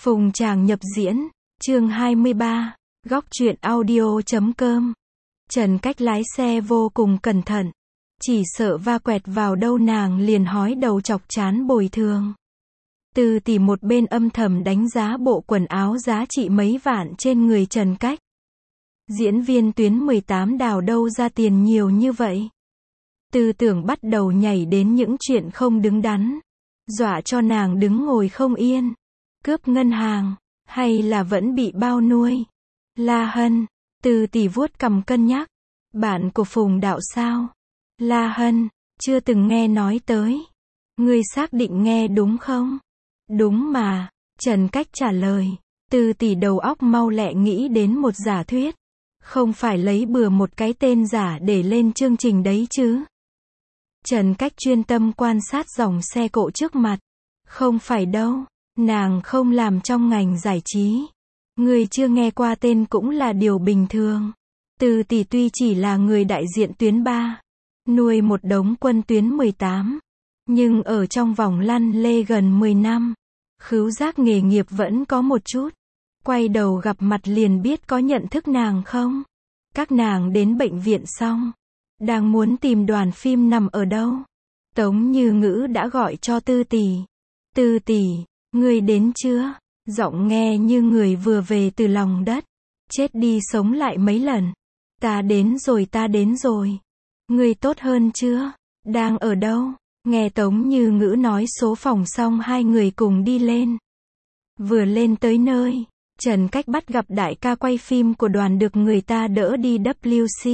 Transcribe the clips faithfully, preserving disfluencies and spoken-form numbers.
Phùng Tràng nhập diễn, chương hai mươi ba, góc truyện audio chấm com. Trần Cách lái xe vô cùng cẩn thận, chỉ sợ va quẹt vào đâu nàng liền hói đầu chọc chán bồi thường. Từ tỷ một bên âm thầm đánh giá bộ quần áo giá trị mấy vạn trên người Trần Cách. Diễn viên tuyến mười tám đào đâu ra tiền nhiều như vậy. Tư tưởng bắt đầu nhảy đến những chuyện không đứng đắn, dọa cho nàng đứng ngồi không yên. Cướp ngân hàng, hay là vẫn bị bao nuôi? La Hân, Từ tỷ vuốt cằm cân nhắc. Bạn của Phùng đạo sao? La Hân, chưa từng nghe nói tới. Ngươi xác định nghe đúng không? Đúng mà, Trần Cách trả lời. Từ tỷ đầu óc mau lẹ nghĩ đến một giả thuyết. Không phải lấy bừa một cái tên giả để lên chương trình đấy chứ? Trần Cách chuyên tâm quan sát dòng xe cộ trước mặt. Không phải đâu, nàng không làm trong ngành giải trí. Người chưa nghe qua tên cũng là điều bình thường. Từ tỷ tuy chỉ là người đại diện tuyến ba, nuôi một đống quân tuyến mười tám, nhưng ở trong vòng lăn lê gần mười năm, khứu giác nghề nghiệp vẫn có một chút. Quay đầu gặp mặt liền biết có nhận thức nàng không? Các nàng đến bệnh viện xong, đang muốn tìm đoàn phim nằm ở đâu. Tống Như Ngữ đã gọi cho Tư tỷ. Tư tỷ, ngươi đến chưa? Giọng nghe như người vừa về từ lòng đất. Chết đi sống lại mấy lần. Ta đến rồi, ta đến rồi. Ngươi tốt hơn chưa? Đang ở đâu? Nghe Tống Như Ngữ nói số phòng xong hai người cùng đi lên. Vừa lên tới nơi, Trần Cách bắt gặp đại ca quay phim của đoàn được người ta đỡ đi W C.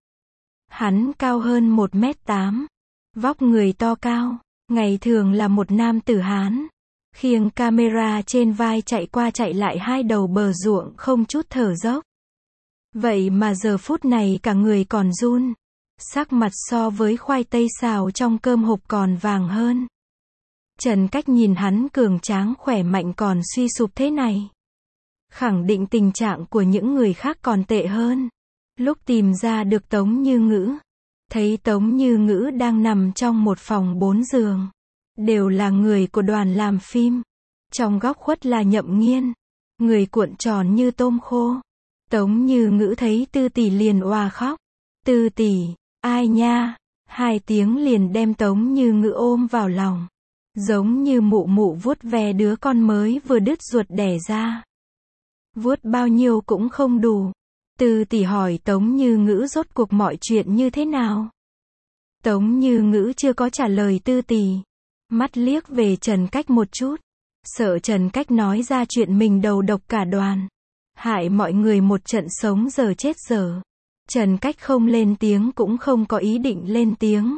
Hắn cao hơn một mét tám. Vóc người to cao, ngày thường là một nam tử Hán. Khiêng camera trên vai chạy qua chạy lại hai đầu bờ ruộng không chút thở dốc. Vậy mà giờ phút này cả người còn run. Sắc mặt so với khoai tây xào trong cơm hộp còn vàng hơn. Trần Cách nhìn hắn cường tráng khỏe mạnh còn suy sụp thế này. Khẳng định tình trạng của những người khác còn tệ hơn. Lúc tìm ra được Tống Như Ngữ, thấy Tống Như Ngữ đang nằm trong một phòng bốn giường. Đều là người của đoàn làm phim. Trong góc khuất là Nhậm Nghiên, người cuộn tròn như tôm khô. Tống Như Ngữ thấy Tư tỷ liền òa khóc. Tư tỷ, ai nha? Hai tiếng liền đem Tống Như Ngữ ôm vào lòng. Giống như mụ mụ vuốt ve đứa con mới vừa đứt ruột đẻ ra. Vuốt bao nhiêu cũng không đủ. Tư tỷ hỏi Tống Như Ngữ rốt cuộc mọi chuyện như thế nào. Tống Như Ngữ chưa có trả lời Tư tỷ. Mắt liếc về Trần Cách một chút. Sợ Trần Cách nói ra chuyện mình đầu độc cả đoàn. Hại mọi người một trận sống giờ chết giờ. Trần Cách không lên tiếng cũng không có ý định lên tiếng.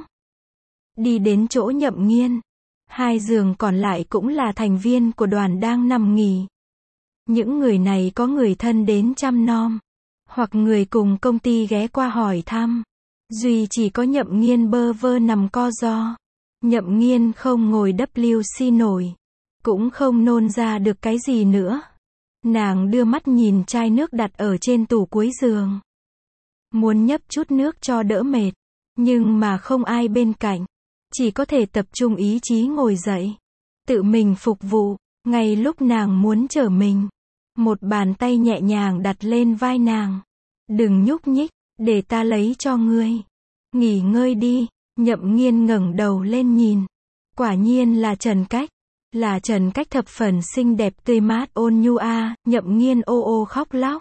Đi đến chỗ Nhậm Nghiên. Hai giường còn lại cũng là thành viên của đoàn đang nằm nghỉ. Những người này có người thân đến chăm nom. Hoặc người cùng công ty ghé qua hỏi thăm. Duy chỉ có Nhậm Nghiên bơ vơ nằm co ro. Nhậm Nghiên không ngồi W C nổi. Cũng không nôn ra được cái gì nữa. Nàng đưa mắt nhìn chai nước đặt ở trên tủ cuối giường. Muốn nhấp chút nước cho đỡ mệt. Nhưng mà không ai bên cạnh. Chỉ có thể tập trung ý chí ngồi dậy. Tự mình phục vụ. Ngay lúc nàng muốn trở mình. Một bàn tay nhẹ nhàng đặt lên vai nàng. Đừng nhúc nhích, để ta lấy cho ngươi. Nghỉ ngơi đi. Nhậm Nghiên ngẩng đầu lên nhìn. Quả nhiên là Trần Cách. Là Trần Cách thập phần xinh đẹp tươi mát ôn nhu a. Nhậm Nghiên ô ô khóc lóc.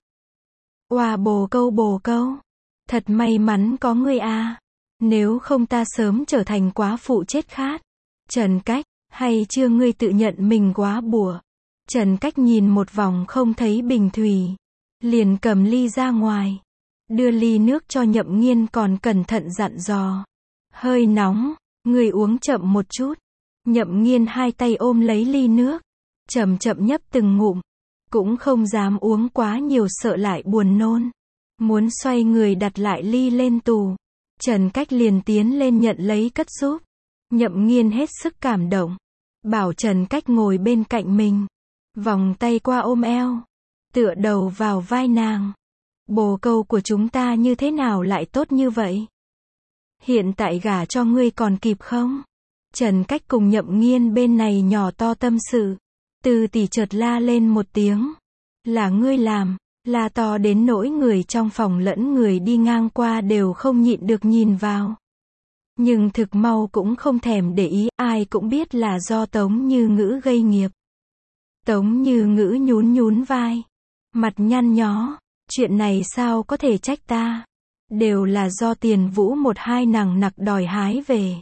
Oà bồ câu bồ câu. Thật may mắn có ngươi a. Nếu không ta sớm trở thành quá phụ chết khát. Trần Cách, hay chưa ngươi tự nhận mình quá bùa. Trần Cách nhìn một vòng không thấy bình thủy. Liền cầm ly ra ngoài. Đưa ly nước cho Nhậm Nghiên còn cẩn thận dặn dò. Hơi nóng, người uống chậm một chút. Nhậm Nghiên hai tay ôm lấy ly nước. Chậm chậm nhấp từng ngụm. Cũng không dám uống quá nhiều sợ lại buồn nôn. Muốn xoay người đặt lại ly lên tủ. Trần Cách liền tiến lên nhận lấy cất giúp. Nhậm Nghiên hết sức cảm động. Bảo Trần Cách ngồi bên cạnh mình. Vòng tay qua ôm eo. Tựa đầu vào vai nàng. Bồ câu của chúng ta như thế nào lại tốt như vậy? Hiện tại gả cho ngươi còn kịp không? Trần Cách cùng Nhậm Nghiên bên này nhỏ to tâm sự. Tư tỷ chợt la lên một tiếng. Là ngươi làm, la to đến nỗi người trong phòng lẫn người đi ngang qua đều không nhịn được nhìn vào. Nhưng thực mau cũng không thèm để ý, ai cũng biết là do Tống Như Ngữ gây nghiệp. Tống Như Ngữ nhún nhún vai, mặt nhăn nhó, chuyện này sao có thể trách ta, đều là do Tiền Vũ một hai nằng nặc đòi hái về.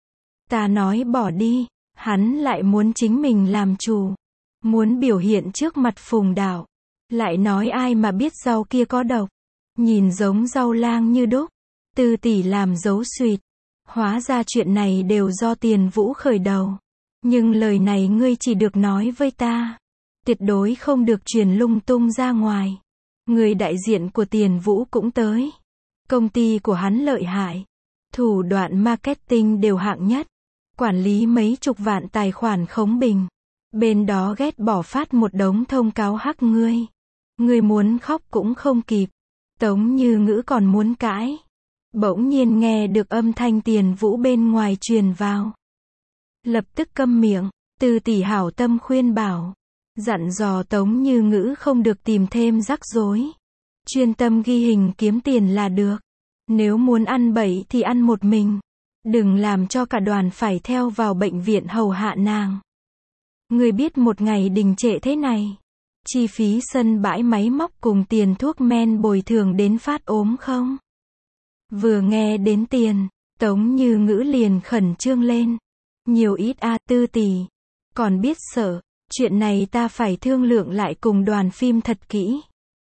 Ta nói bỏ đi, hắn lại muốn chính mình làm chủ, muốn biểu hiện trước mặt Phùng Đạo, lại nói ai mà biết rau kia có độc, nhìn giống rau lang như đúc. Tư tỷ làm dấu suyệt, hóa ra chuyện này đều do Tiền Vũ khởi đầu. Nhưng lời này ngươi chỉ được nói với ta, tuyệt đối không được truyền lung tung ra ngoài. Người đại diện của Tiền Vũ cũng tới. Công ty của hắn lợi hại, thủ đoạn marketing đều hạng nhất, quản lý mấy chục vạn tài khoản khống bình. Bên đó ghét bỏ phát một đống thông cáo hắc ngươi. Ngươi muốn khóc cũng không kịp. Tống Như Ngữ còn muốn cãi. Bỗng nhiên nghe được âm thanh Tiền Vũ bên ngoài truyền vào. Lập tức câm miệng, Tư tỷ hảo tâm khuyên bảo, dặn dò Tống Như Ngữ không được tìm thêm rắc rối. Chuyên tâm ghi hình kiếm tiền là được. Nếu muốn ăn bậy thì ăn một mình. Đừng làm cho cả đoàn phải theo vào bệnh viện hầu hạ nàng. Ngươi biết một ngày đình trệ thế này, chi phí sân bãi máy móc cùng tiền thuốc men bồi thường đến phát ốm không? Vừa nghe đến tiền, Tống Như Ngữ liền khẩn trương lên. Nhiều ít a, Tư tỷ, còn biết sợ, chuyện này ta phải thương lượng lại cùng đoàn phim thật kỹ.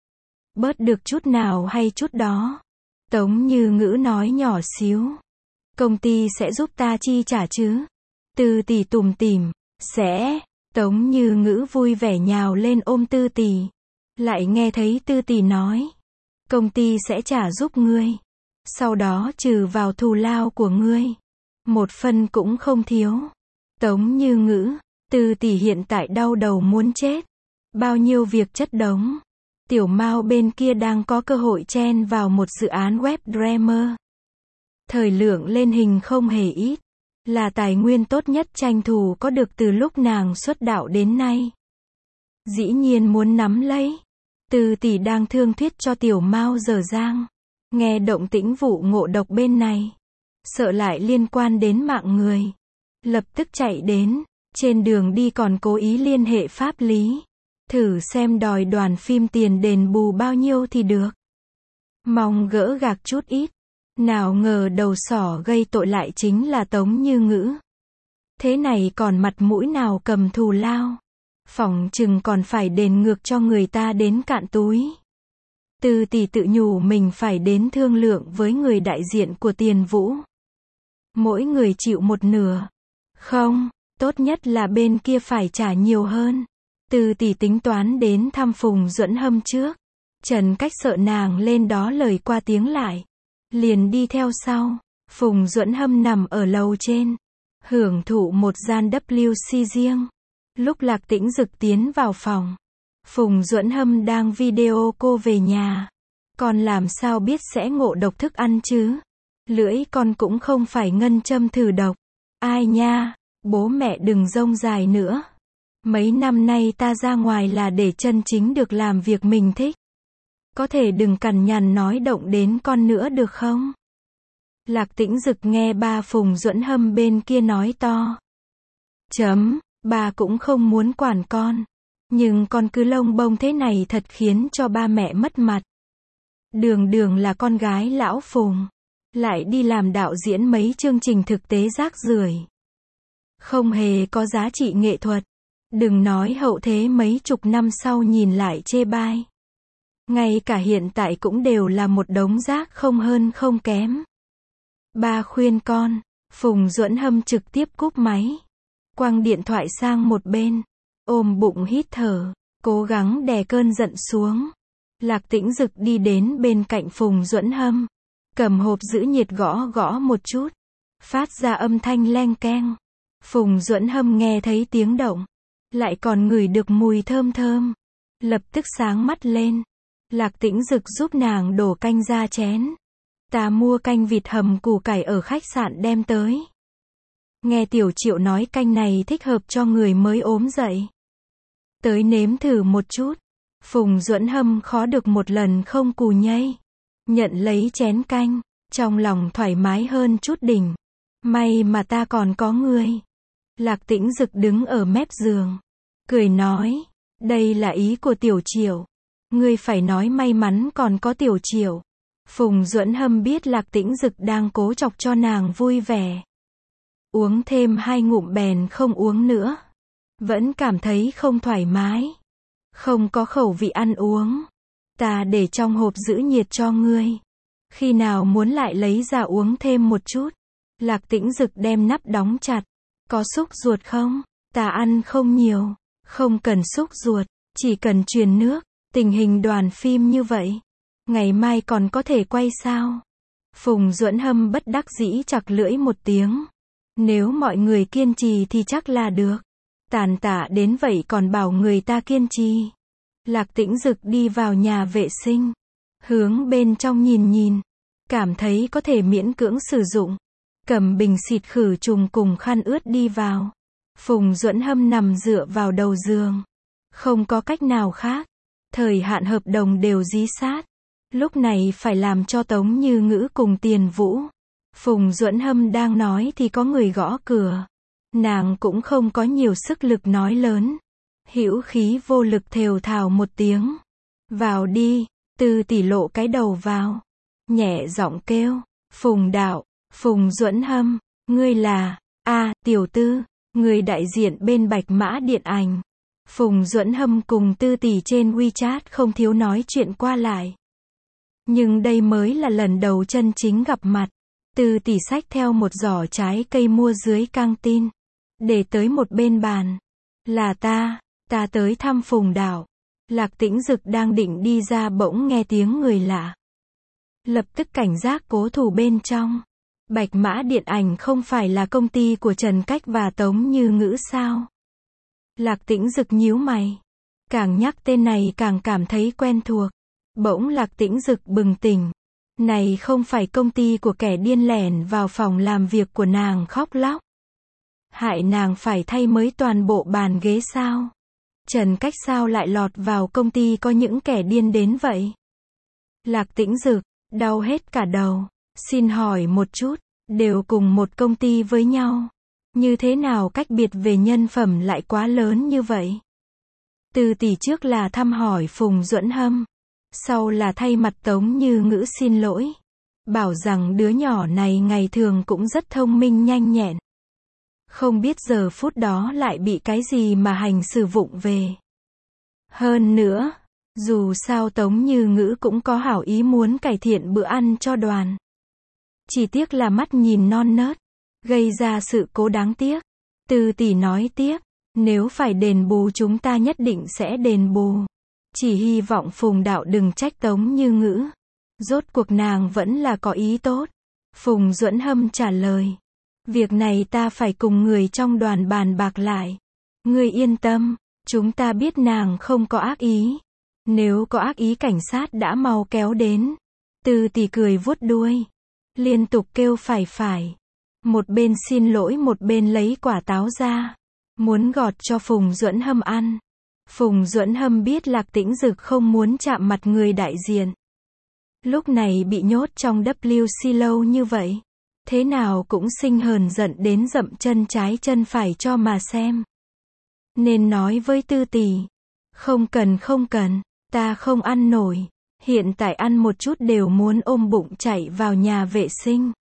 Bớt được chút nào hay chút đó. Tống Như Ngữ nói nhỏ xíu. Công ty sẽ giúp ta chi trả chứ? Tư tỷ tủm tỉm, sẽ. Tống Như Ngữ vui vẻ nhào lên ôm Tư tỷ. Lại nghe thấy Tư tỷ nói, công ty sẽ trả giúp ngươi. Sau đó trừ vào thù lao của ngươi. Một phân cũng không thiếu. Tống Như Ngữ, Tư tỷ hiện tại đau đầu muốn chết. Bao nhiêu việc chất đống. Tiểu Mao bên kia đang có cơ hội chen vào một dự án web drama. Thời lượng lên hình không hề ít. Là tài nguyên tốt nhất tranh thủ có được từ lúc nàng xuất đạo đến nay. Dĩ nhiên muốn nắm lấy. Tư tỷ đang thương thuyết cho Tiểu Mao dở dang. Nghe động tĩnh vụ ngộ độc bên này. Sợ lại liên quan đến mạng người. Lập tức chạy đến. Trên đường đi còn cố ý liên hệ pháp lý. Thử xem đòi đoàn phim tiền đền bù bao nhiêu thì được. Mong gỡ gạc chút ít. Nào ngờ đầu sỏ gây tội lại chính là Tống Như Ngữ. Thế này còn mặt mũi nào cầm thù lao. Phỏng chừng còn phải đền ngược cho người ta đến cạn túi. Tư tỷ tự nhủ mình phải đến thương lượng với người đại diện của Tiền Vũ. Mỗi người chịu một nửa. Không, tốt nhất là bên kia phải trả nhiều hơn. Tư tỷ tính toán đến thăm Phùng Duẫn Hâm trước. Trần Cách sợ nàng lên đó lời qua tiếng lại. Liền đi theo sau. Phùng Duẫn Hâm nằm ở lầu trên. Hưởng thụ một gian W C riêng. Lúc Lạc Tĩnh Dực tiến vào phòng. Phùng Duẫn Hâm đang video cô về nhà. Con làm sao biết sẽ ngộ độc thức ăn chứ? Lưỡi con cũng không phải ngân châm thử độc. Ai nha, bố mẹ đừng rông dài nữa. Mấy năm nay ta ra ngoài là để chân chính được làm việc mình thích. Có thể đừng cằn nhằn nói động đến con nữa được không? Lạc Tĩnh Dực nghe ba Phùng Duẫn Hâm bên kia nói to. Chấm, ba cũng không muốn quản con. Nhưng con cứ lông bông thế này thật khiến cho ba mẹ mất mặt. Đường đường là con gái lão Phùng. Lại đi làm đạo diễn mấy chương trình thực tế rác rưởi. Không hề có giá trị nghệ thuật. Đừng nói hậu thế mấy chục năm sau nhìn lại chê bai. Ngay cả hiện tại cũng đều là một đống rác không hơn không kém. Ba khuyên con. Phùng Duẫn Hâm trực tiếp cúp máy. Quăng điện thoại sang một bên. Ôm bụng hít thở. Cố gắng đè cơn giận xuống. Lạc Tĩnh Dực đi đến bên cạnh Phùng Duẫn Hâm. Cầm hộp giữ nhiệt gõ gõ một chút. Phát ra âm thanh leng keng. Phùng Duẫn Hâm nghe thấy tiếng động. Lại còn ngửi được mùi thơm thơm. Lập tức sáng mắt lên. Lạc Tĩnh Dực giúp nàng đổ canh ra chén. Ta mua canh vịt hầm củ cải ở khách sạn đem tới. Nghe Tiểu Triệu nói canh này thích hợp cho người mới ốm dậy. tới nếm thử một chút. Phùng Duẫn Hâm khó được một lần không cù nhây. Nhận lấy chén canh, trong lòng thoải mái hơn chút đỉnh. May mà ta còn có ngươi. Lạc Tĩnh Dực đứng ở mép giường, cười nói, đây là ý của Tiểu Triệu. Ngươi phải nói may mắn còn có Tiểu Triệu. Phùng Duẫn Hâm biết Lạc Tĩnh Dực đang cố chọc cho nàng vui vẻ. Uống thêm hai ngụm bèn không uống nữa. Vẫn cảm thấy không thoải mái. Không có khẩu vị ăn uống. Ta để trong hộp giữ nhiệt cho ngươi. Khi nào muốn lại lấy ra uống thêm một chút. Lạc Tĩnh Dực đem nắp đóng chặt. Có xúc ruột không? Ta ăn không nhiều. Không cần xúc ruột, chỉ cần truyền nước. Tình hình đoàn phim như vậy, ngày mai còn có thể quay sao? Phùng Duẫn Hâm bất đắc dĩ chặt lưỡi một tiếng. Nếu mọi người kiên trì thì chắc là được. Tàn tạ đến vậy còn bảo người ta kiên trì. Lạc Tĩnh Dực đi vào nhà vệ sinh. Hướng bên trong nhìn nhìn. Cảm thấy có thể miễn cưỡng sử dụng. Cầm bình xịt khử trùng cùng khăn ướt đi vào. Phùng Duẫn Hâm nằm dựa vào đầu giường. Không có cách nào khác. Thời hạn hợp đồng đều dí sát. Lúc này phải làm cho Tống Như Ngữ cùng Tiền Vũ. Phùng Duẫn Hâm đang nói thì có người gõ cửa. Nàng cũng không có nhiều sức lực nói lớn. Hữu khí vô lực thều thào một tiếng. Vào đi. Tư tỷ lộ cái đầu vào. Nhẹ giọng kêu. Phùng đạo. Phùng Duẫn Hâm. Ngươi là. A, tiểu tư. Người đại diện bên Bạch Mã Điện Ảnh. Phùng Duẫn Hâm cùng Tư tỷ trên WeChat không thiếu nói chuyện qua lại. Nhưng đây mới là lần đầu chân chính gặp mặt. Tư tỷ xách theo một giỏ trái cây mua dưới căng tin. Để tới một bên bàn. Là ta, ta tới thăm Phùng đạo. Lạc Tĩnh Dực đang định đi ra bỗng nghe tiếng người lạ. Lập tức cảnh giác cố thủ bên trong. Bạch Mã Điện Ảnh không phải là công ty của Trần Cách và Tống Như Ngữ sao? Lạc Tĩnh Dực nhíu mày. Càng nhắc tên này càng cảm thấy quen thuộc. Bỗng Lạc Tĩnh Dực bừng tỉnh. Này không phải công ty của kẻ điên lẻn vào phòng làm việc của nàng khóc lóc. Hại nàng phải thay mới toàn bộ bàn ghế sao? Trần Cách sao lại lọt vào công ty có những kẻ điên đến vậy? Lạc Tĩnh Dực, đau hết cả đầu. Xin hỏi một chút, đều cùng một công ty với nhau. Như thế nào cách biệt về nhân phẩm lại quá lớn như vậy? Từ tỷ trước là thăm hỏi Phùng Duẫn Hâm. Sau là thay mặt Tống Như Ngữ xin lỗi. Bảo rằng đứa nhỏ này ngày thường cũng rất thông minh nhanh nhẹn. Không biết giờ phút đó lại bị cái gì mà hành xử vụng về. Hơn nữa, dù sao Tống Như Ngữ cũng có hảo ý muốn cải thiện bữa ăn cho đoàn. Chỉ tiếc là mắt nhìn non nớt, gây ra sự cố đáng tiếc. Từ tỷ nói tiếp, nếu phải đền bù chúng ta nhất định sẽ đền bù. Chỉ hy vọng Phùng đạo đừng trách Tống Như Ngữ. Rốt cuộc nàng vẫn là có ý tốt. Phùng Duẫn Hâm trả lời. Việc này ta phải cùng người trong đoàn bàn bạc lại. Ngươi yên tâm, chúng ta biết nàng không có ác ý. Nếu có ác ý cảnh sát đã mau kéo đến. Từ tỷ cười vuốt đuôi. Liên tục kêu phải phải. Một bên xin lỗi một bên lấy quả táo ra. Muốn gọt cho Phùng Duẫn Hâm ăn. Phùng Duẫn Hâm biết Lạc Tĩnh Dực không muốn chạm mặt người đại diện. Lúc này bị nhốt trong W C lâu như vậy. Thế nào cũng sinh hờn giận đến dậm chân trái chân phải cho mà xem. Nên nói với Tư tỷ. Không cần không cần, ta không ăn nổi. Hiện tại ăn một chút đều muốn ôm bụng chạy vào nhà vệ sinh.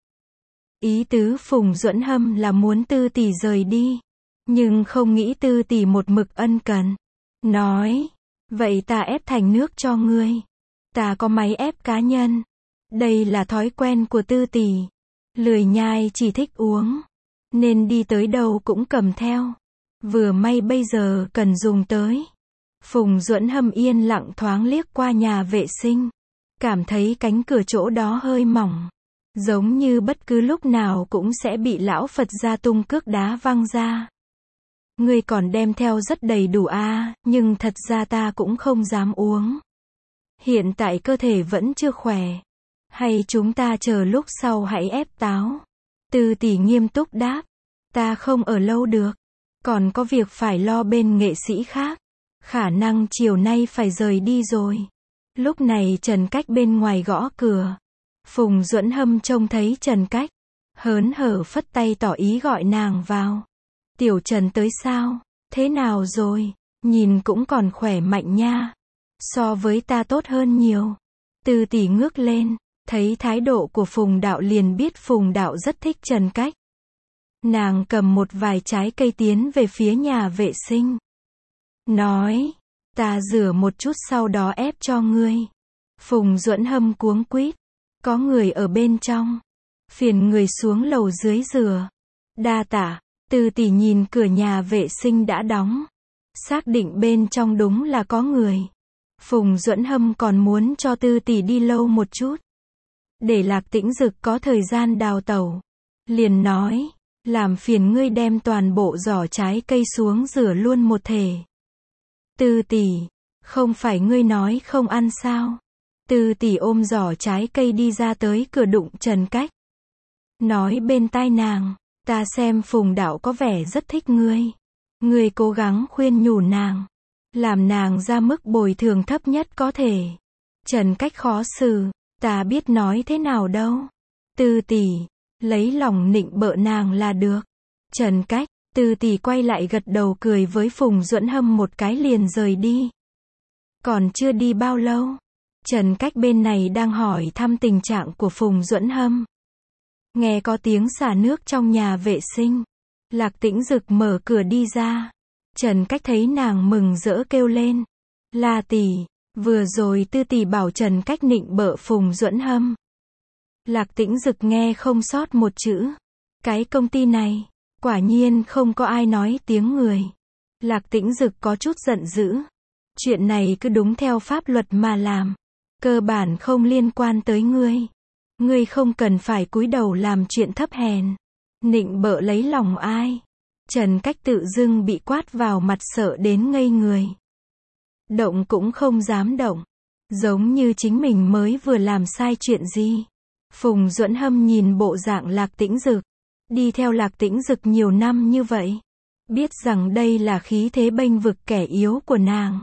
Ý tứ Phùng Duẫn Hâm là muốn Tư tỷ rời đi. Nhưng không nghĩ Tư tỷ một mực ân cần. Nói, vậy ta ép thành nước cho ngươi. Ta có máy ép cá nhân. Đây là thói quen của Tư tỷ. Lười nhai chỉ thích uống. Nên đi tới đâu cũng cầm theo. Vừa may bây giờ cần dùng tới. Phùng Duẫn Hâm yên lặng thoáng liếc qua nhà vệ sinh. Cảm thấy cánh cửa chỗ đó hơi mỏng. Giống như bất cứ lúc nào cũng sẽ bị lão Phật gia tung cước đá văng ra. Ngươi còn đem theo rất đầy đủ a, à, nhưng thật ra ta cũng không dám uống. Hiện tại cơ thể vẫn chưa khỏe. Hay chúng ta chờ lúc sau hãy ép táo. Tư tỷ nghiêm túc đáp. Ta không ở lâu được. Còn có việc phải lo bên nghệ sĩ khác. khả năng chiều nay phải rời đi rồi. Lúc này Trần Cách bên ngoài gõ cửa. Phùng Duẫn Hâm trông thấy Trần Cách, hớn hở phất tay tỏ ý gọi nàng vào. Tiểu Trần tới sao? Thế nào rồi? Nhìn cũng còn khỏe mạnh nha. So với ta tốt hơn nhiều. Tư tỷ ngước lên, thấy thái độ của Phùng Đạo liền biết Phùng Đạo rất thích Trần Cách. Nàng cầm một vài trái cây tiến về phía nhà vệ sinh. Nói, ta rửa một chút sau đó ép cho ngươi. Phùng Duẫn Hâm cuống quýt, có người ở bên trong. Phiền người xuống lầu dưới rửa. Đa tạ. Tư tỷ nhìn cửa nhà vệ sinh đã đóng. Xác định bên trong đúng là có người. Phùng Duẫn Hâm còn muốn cho Tư tỷ đi lâu một chút. Để Lạc Tĩnh Dực có thời gian đào tẩu. Liền nói, làm phiền ngươi đem toàn bộ giỏ trái cây xuống rửa luôn một thể. Tư tỷ, không phải ngươi nói không ăn sao? Tư tỷ ôm giỏ trái cây đi ra tới cửa đụng Trần Cách. Nói bên tai nàng, ta xem Phùng Đạo có vẻ rất thích ngươi. Ngươi cố gắng khuyên nhủ nàng, làm nàng ra mức bồi thường thấp nhất có thể. Trần Cách khó xử, ta biết nói thế nào đâu. Tư tỷ, lấy lòng nịnh bợ nàng là được. Trần Cách, Tư tỷ quay lại gật đầu cười với Phùng Duẫn Hâm một cái liền rời đi. Còn chưa đi bao lâu, Trần Cách bên này đang hỏi thăm tình trạng của Phùng Duẫn Hâm. Nghe có tiếng xả nước trong nhà vệ sinh. Lạc Tĩnh Dực mở cửa đi ra. Trần Cách thấy nàng mừng rỡ kêu lên. La tỷ, vừa rồi Tư tỷ bảo Trần Cách nịnh bợ Phùng Duẫn Hâm. Lạc Tĩnh Dực nghe không sót một chữ. Cái công ty này, quả nhiên không có ai nói tiếng người. Lạc Tĩnh Dực có chút giận dữ. Chuyện này cứ đúng theo pháp luật mà làm. Cơ bản không liên quan tới ngươi. Ngươi không cần phải cúi đầu làm chuyện thấp hèn. Nịnh bợ lấy lòng ai? Trần Cách tự dưng bị quát vào mặt sợ đến ngây người. Động cũng không dám động. Giống như chính mình mới vừa làm sai chuyện gì. Phùng Duẫn Hâm nhìn bộ dạng Lạc Tĩnh Dực. Đi theo Lạc Tĩnh Dực nhiều năm như vậy. Biết rằng đây là khí thế bênh vực kẻ yếu của nàng.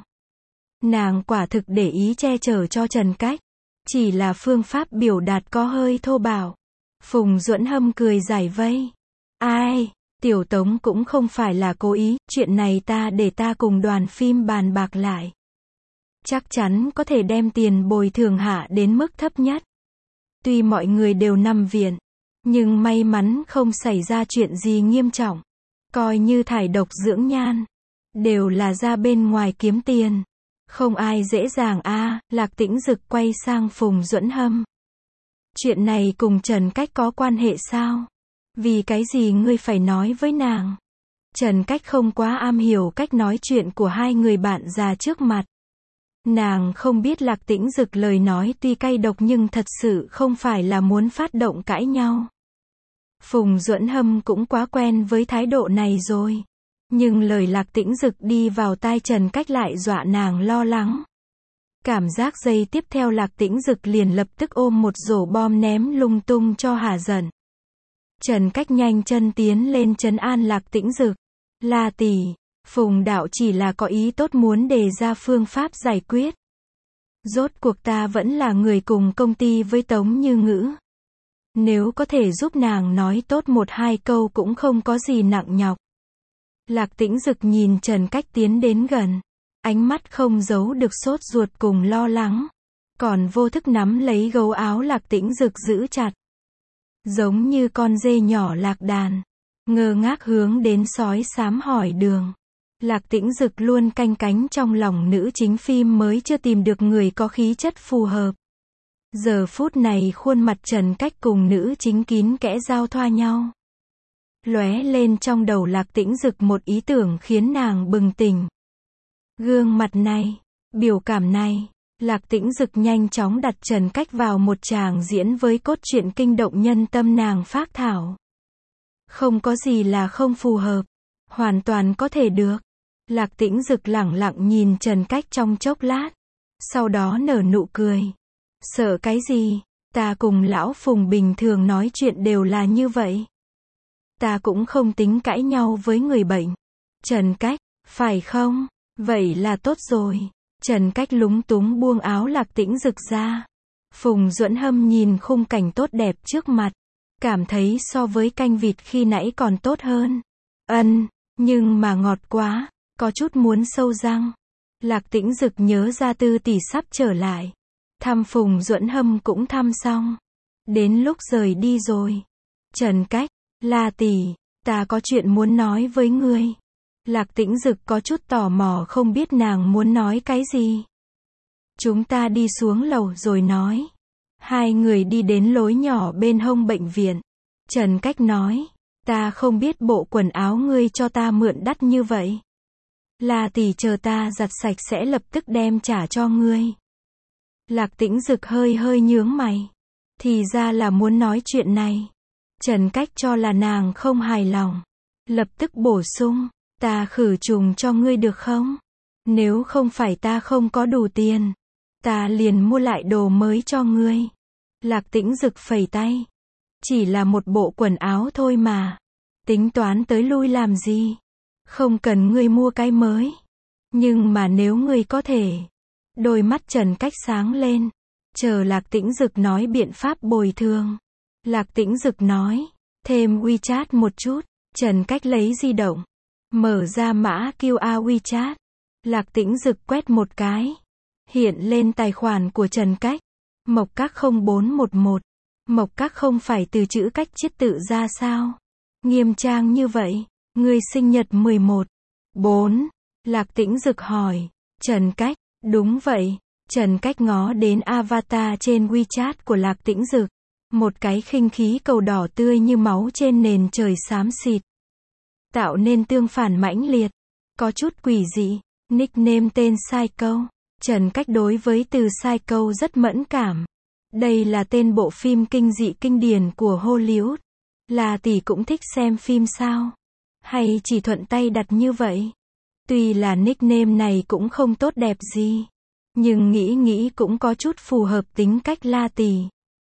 Nàng quả thực để ý che chở cho Trần Cách. Chỉ là phương pháp biểu đạt có hơi thô bạo. Phùng Duẫn Hâm cười giải vây. Ai, Tiểu Tống cũng không phải là cố ý, chuyện này ta để ta cùng đoàn phim bàn bạc lại. Chắc chắn có thể đem tiền bồi thường hạ đến mức thấp nhất. Tuy mọi người đều nằm viện, nhưng may mắn không xảy ra chuyện gì nghiêm trọng. Coi như thải độc dưỡng nhan. Đều là ra bên ngoài kiếm tiền. Không ai dễ dàng a. À, Lạc Tĩnh Dực quay sang Phùng Duẫn Hâm. Chuyện này cùng Trần Cách có quan hệ sao? Vì cái gì ngươi phải nói với nàng? Trần Cách không quá am hiểu cách nói chuyện của hai người bạn già trước mặt. Nàng không biết Lạc Tĩnh Dực lời nói tuy cay độc nhưng thật sự không phải là muốn phát động cãi nhau. Phùng Duẫn Hâm cũng quá quen với thái độ này rồi. Nhưng lời Lạc Tĩnh Dực đi vào tai Trần Cách lại dọa nàng lo lắng. Cảm giác giây tiếp theo Lạc Tĩnh Dực liền lập tức ôm một rổ bom ném lung tung cho hả giận. Trần Cách nhanh chân tiến lên trấn an Lạc Tĩnh Dực. La tỷ, Phùng Đạo chỉ là có ý tốt muốn đề ra phương pháp giải quyết. Rốt cuộc ta vẫn là người cùng công ty với Tống Như Ngữ. Nếu có thể giúp nàng nói tốt một hai câu cũng không có gì nặng nhọc. Lạc Tĩnh Dực nhìn Trần Cách tiến đến gần. Ánh mắt không giấu được sốt ruột cùng lo lắng. Còn vô thức nắm lấy gấu áo Lạc Tĩnh Dực giữ chặt. Giống như con dê nhỏ lạc đàn. Ngơ ngác hướng đến sói xám hỏi đường. Lạc Tĩnh Dực luôn canh cánh trong lòng nữ chính phim mới chưa tìm được người có khí chất phù hợp. Giờ phút này khuôn mặt Trần Cách cùng nữ chính kín kẽ giao thoa nhau. Lóe lên trong đầu Lạc Tĩnh Dực một ý tưởng khiến nàng bừng tỉnh. Gương mặt này, biểu cảm này, Lạc Tĩnh Dực nhanh chóng đặt Trần Cách vào một tràng diễn với cốt truyện kinh động nhân tâm nàng phác thảo. Không có gì là không phù hợp, hoàn toàn có thể được. Lạc Tĩnh Dực lẳng lặng nhìn Trần Cách trong chốc lát, sau đó nở nụ cười. Sợ cái gì, ta cùng lão Phùng bình thường nói chuyện đều là như vậy. Ta cũng không tính cãi nhau với người bệnh. Trần Cách, phải không? Vậy là tốt rồi. Trần Cách lúng túng buông áo Lạc Tĩnh Dực ra. Phùng Duẫn Hâm nhìn khung cảnh tốt đẹp trước mặt, cảm thấy so với canh vịt khi nãy còn tốt hơn. Ân, nhưng mà ngọt quá, có chút muốn sâu răng. Lạc Tĩnh Dực nhớ ra Tư tỷ sắp trở lại. Thăm Phùng Duẫn Hâm cũng thăm xong. Đến lúc rời đi rồi. Trần Cách, La tỷ, ta có chuyện muốn nói với ngươi. Lạc Tĩnh Dực có chút tò mò không biết nàng muốn nói cái gì. Chúng ta đi xuống lầu rồi nói. Hai người đi đến lối nhỏ bên hông bệnh viện. Trần Cách nói, ta không biết bộ quần áo ngươi cho ta mượn đắt như vậy. La tỷ chờ ta giặt sạch sẽ lập tức đem trả cho ngươi. Lạc Tĩnh Dực hơi hơi nhướng mày. Thì ra là muốn nói chuyện này. Trần Cách cho là nàng không hài lòng. Lập tức bổ sung, ta khử trùng cho ngươi được không? Nếu không phải ta không có đủ tiền, ta liền mua lại đồ mới cho ngươi. Lạc Tĩnh Dực phẩy tay. Chỉ là một bộ quần áo thôi mà. Tính toán tới lui làm gì? Không cần ngươi mua cái mới. Nhưng mà nếu ngươi có thể. Đôi mắt Trần Cách sáng lên. Chờ Lạc Tĩnh Dực nói biện pháp bồi thường. Lạc Tĩnh Dực nói. Thêm WeChat một chút. Trần Cách lấy di động. Mở ra mã quy rờ WeChat. Lạc Tĩnh Dực quét một cái. Hiện lên tài khoản của Trần Cách. Mộc Các không bốn một một. Mộc Các không phải từ chữ cách chiết tự ra sao? Nghiêm trang như vậy. Ngươi sinh nhật mười một. bốn. Lạc Tĩnh Dực hỏi. Trần Cách. Đúng vậy. Trần Cách ngó đến avatar trên WeChat của Lạc Tĩnh Dực. Một cái khinh khí cầu đỏ tươi như máu trên nền trời xám xịt. Tạo nên tương phản mãnh liệt. Có chút quỷ dị. Nickname tên Psycho. Trần Cách đối với từ Psycho rất mẫn cảm. Đây là tên bộ phim kinh dị kinh điển của Hollywood. Là tỷ cũng thích xem phim sao? Hay chỉ thuận tay đặt như vậy? Tuy là nickname này cũng không tốt đẹp gì. Nhưng nghĩ nghĩ cũng có chút phù hợp tính cách La tỷ.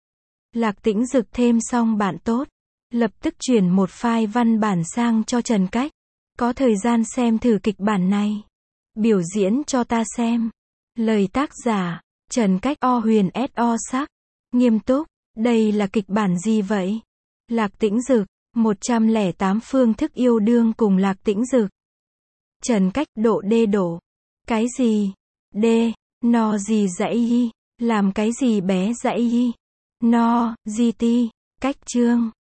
Lạc Tĩnh Dực thêm xong bạn tốt. Lập tức chuyển một file văn bản sang cho Trần Cách. Có thời gian xem thử kịch bản này. Biểu diễn cho ta xem. Lời tác giả, Trần Cách O huyền S O sắc. Nghiêm túc, đây là kịch bản gì vậy? Lạc Tĩnh Dực, một trăm lẻ tám phương thức yêu đương cùng Lạc Tĩnh Dực. Trần Cách độ đê đổ. Cái gì? Đê, no gì dãy y, làm cái gì bé dãy y? No, gi ti, cách chương.